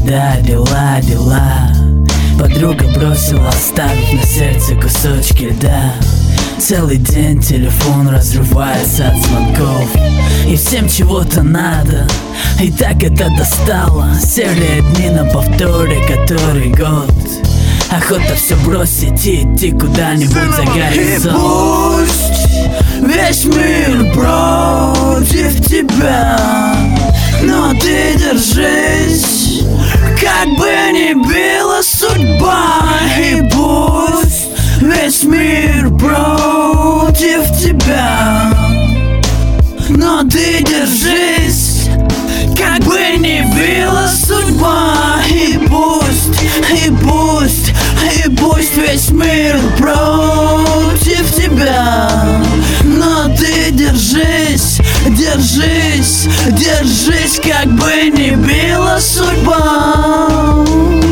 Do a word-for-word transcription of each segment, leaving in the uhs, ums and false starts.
да, дела, дела. Подруга бросила, оставив на сердце кусочки льда. Целый день телефон разрывается от звонков, и всем чего-то надо, и так это достало. Серые дни на повторе, который год. Охота все бросить и идти куда-нибудь за горизонт. И пусть весь мир против тебя, но ты держись, как бы ни била судьба. И пусть весь мир против тебя, но ты держись, как бы ни била судьба. И пусть, и пусть, и пусть весь мир против тебя, но ты держись, держись, держись, как бы ни била судьба.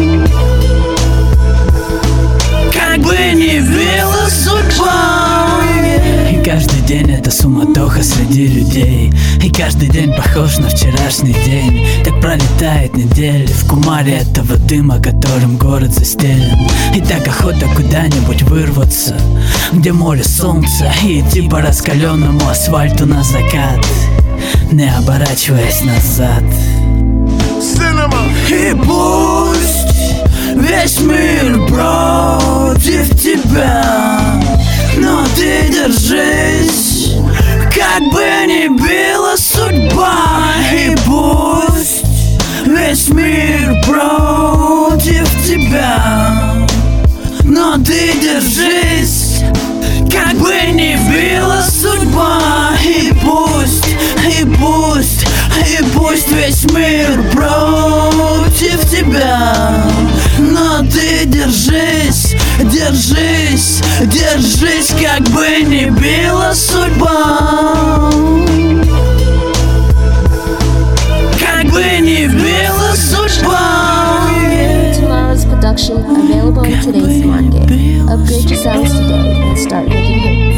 Как бы ни била судьба. И каждый день это суматоха среди людей, и каждый день похож на вчерашний день. Так пролетает неделя в кумаре этого дыма, которым город застелен. И так охота куда-нибудь вырваться, где море солнца, и идти по раскаленному асфальту на закат, не оборачиваясь назад. И пусть весь мир против тебя, но ты держись, как бы ни била судьба. И пусть весь мир против тебя, но ты держись, как бы ни била судьба. И пусть, и пусть, и пусть весь мир против тебя, но ты держись, держись, держись, как бы ни била судьба. Как бы ни била судьба. Tomorrow's production available in today's market. Upgrade your sounds today and start making hits.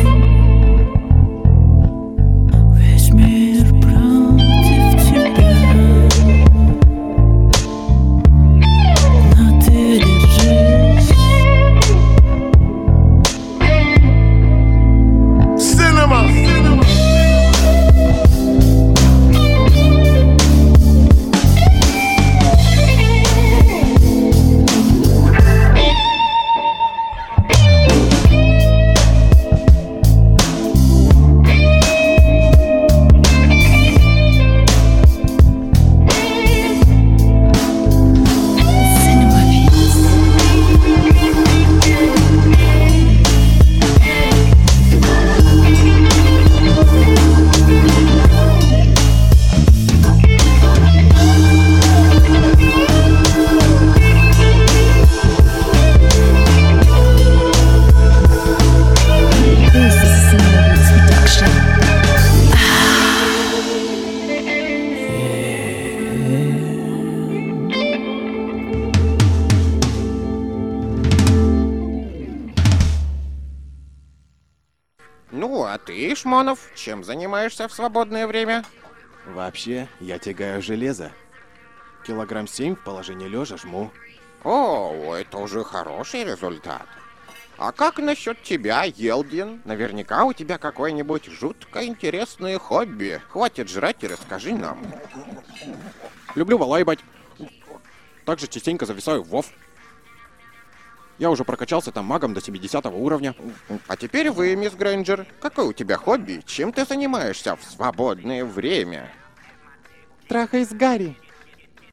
Ну, а ты, Шмонов, чем занимаешься в свободное время? Вообще, я тягаю железо. Килограмм семь в положении лежа жму. О, это уже хороший результат. А как насчет тебя, Елдин? Наверняка у тебя какое-нибудь жутко интересное хобби. Хватит жрать и расскажи нам. Люблю волейбать. Также частенько зависаю в вов. Я уже прокачался там магом до семидесятого уровня. А теперь вы, мисс Грейнджер, какое у тебя хобби? Чем ты занимаешься в свободное время? Трахаюсь с Гарри.